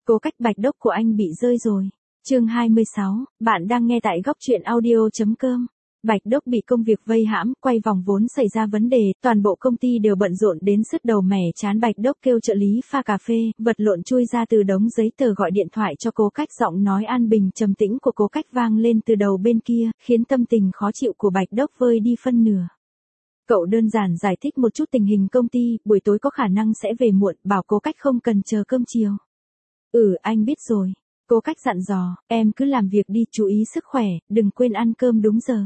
Cố Cách Bạch Đốc của anh bị rơi rồi. Chương 26, bạn đang nghe tại góc truyện audio.com. Bạch Đốc bị công việc vây hãm, quay vòng vốn xảy ra vấn đề, toàn bộ công ty đều bận rộn đến sứt đầu mẻ chán. Bạch Đốc kêu trợ lý pha cà phê, vật lộn chui ra từ đống giấy tờ gọi điện thoại cho Cố Cách. Giọng nói an bình trầm tĩnh của Cố Cách vang lên từ đầu bên kia, khiến tâm tình khó chịu của Bạch Đốc vơi đi phân nửa. Cậu đơn giản giải thích một chút tình hình công ty, buổi tối có khả năng sẽ về muộn, bảo Cố Cách không cần chờ cơm chiều. Anh biết rồi. Cố Cách dặn dò, em cứ làm việc đi, chú ý sức khỏe, đừng quên ăn cơm đúng giờ.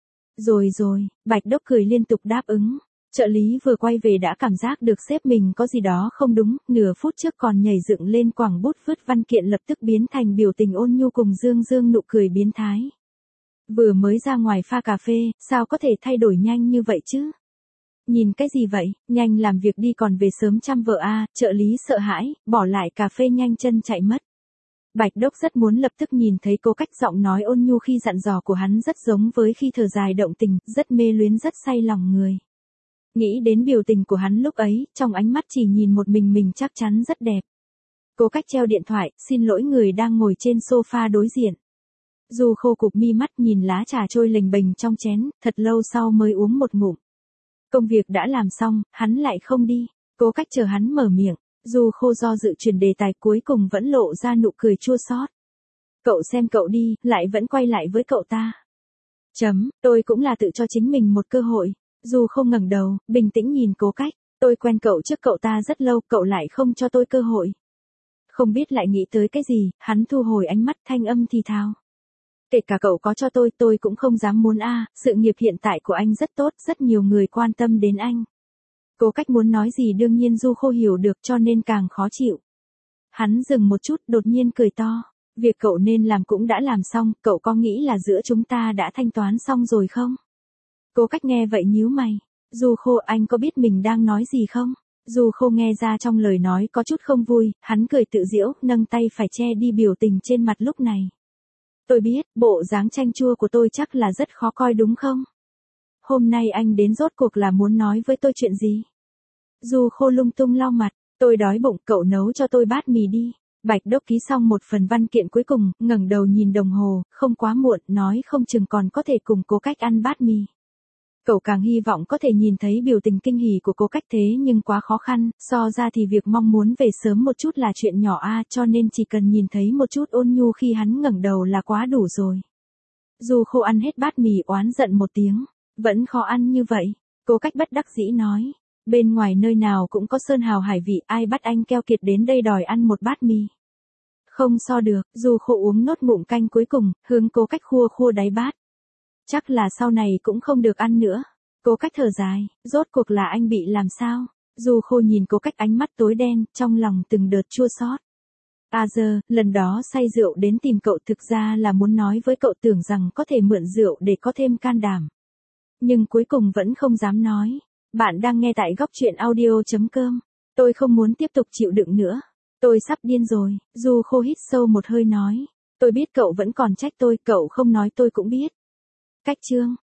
Rồi, Bạch Đốc cười liên tục đáp ứng. Trợ lý vừa quay về đã cảm giác được sếp mình có gì đó không đúng, nửa phút trước còn nhảy dựng lên quẳng bút vứt văn kiện lập tức biến thành biểu tình ôn nhu cùng dương nụ cười biến thái. Vừa mới ra ngoài pha cà phê, sao có thể thay đổi nhanh như vậy chứ? Nhìn cái gì vậy, nhanh làm việc đi còn về sớm chăm vợ a. Trợ lý sợ hãi, bỏ lại cà phê nhanh chân chạy mất. Bạch Đốc rất muốn lập tức nhìn thấy Cố Cách. Giọng nói ôn nhu khi dặn dò của hắn rất giống với khi thở dài động tình, rất mê luyến, rất say lòng người. Nghĩ đến biểu tình của hắn lúc ấy, trong ánh mắt chỉ nhìn một mình chắc chắn rất đẹp. Cố Cách treo điện thoại, xin lỗi người đang ngồi trên sofa đối diện. Du Khô cụp mi mắt nhìn lá trà trôi lềnh bềnh trong chén, thật lâu sau mới uống một ngụm. Công việc đã làm xong, hắn lại không đi. Cố Cách chờ hắn mở miệng. Du Khô do dự chuyển đề tài, cuối cùng vẫn lộ ra nụ cười chua xót. Cậu xem cậu đi, lại vẫn quay lại với cậu ta. Tôi cũng là tự cho chính mình một cơ hội. Du Khô ngẩng đầu, bình tĩnh nhìn Cố Cách. Tôi quen cậu trước cậu ta rất lâu, cậu lại không cho tôi cơ hội. Không biết lại nghĩ tới cái gì, hắn thu hồi ánh mắt, thanh âm thì thào. Kể cả cậu có cho tôi cũng không dám muốn sự nghiệp hiện tại của anh rất tốt, rất nhiều người quan tâm đến anh. Cố Cách muốn nói gì đương nhiên Du Khô hiểu được cho nên càng khó chịu. Hắn dừng một chút, đột nhiên cười to. Việc cậu nên làm cũng đã làm xong, cậu có nghĩ là giữa chúng ta đã thanh toán xong rồi không? Cố Cách nghe vậy nhíu mày. Du Khô, anh có biết mình đang nói gì không? Du Khô nghe ra trong lời nói có chút không vui, hắn cười tự giễu, nâng tay phải che đi biểu tình trên mặt lúc này. Tôi biết, bộ dáng chanh chua của tôi chắc là rất khó coi đúng không? Hôm nay anh đến rốt cuộc là muốn nói với tôi chuyện gì? Du Khô lung tung lau mặt, tôi đói bụng, cậu nấu cho tôi bát mì đi. Bạch Đốc ký xong một phần văn kiện cuối cùng, ngẩng đầu nhìn đồng hồ, không quá muộn, nói không chừng còn có thể cùng Cố Cách ăn bát mì. Cậu càng hy vọng có thể nhìn thấy biểu tình kinh hỉ của Cố Cách, thế nhưng quá khó khăn, so ra thì việc mong muốn về sớm một chút là chuyện nhỏ cho nên chỉ cần nhìn thấy một chút ôn nhu khi hắn ngẩng đầu là quá đủ rồi. Du Khô ăn hết bát mì oán giận một tiếng, vẫn khó ăn như vậy. Cố Cách bất đắc dĩ nói, bên ngoài nơi nào cũng có sơn hào hải vị, ai bắt anh keo kiệt đến đây đòi ăn một bát mì. Không so được, Du Khô uống nốt ngụm canh cuối cùng, hướng Cố Cách khua đáy bát. Chắc là sau này cũng không được ăn nữa. Cố Cách thở dài, rốt cuộc là anh bị làm sao? Du Khô nhìn Cố Cách ánh mắt tối đen, trong lòng từng đợt chua xót. Lần đó say rượu đến tìm cậu thực ra là muốn nói với cậu, tưởng rằng có thể mượn rượu để có thêm can đảm. Nhưng cuối cùng vẫn không dám nói. Bạn đang nghe tại góc truyện audio.com. Tôi không muốn tiếp tục chịu đựng nữa. Tôi sắp điên rồi. Du Khô hít sâu một hơi nói. Tôi biết cậu vẫn còn trách tôi, cậu không nói tôi cũng biết. Cách chương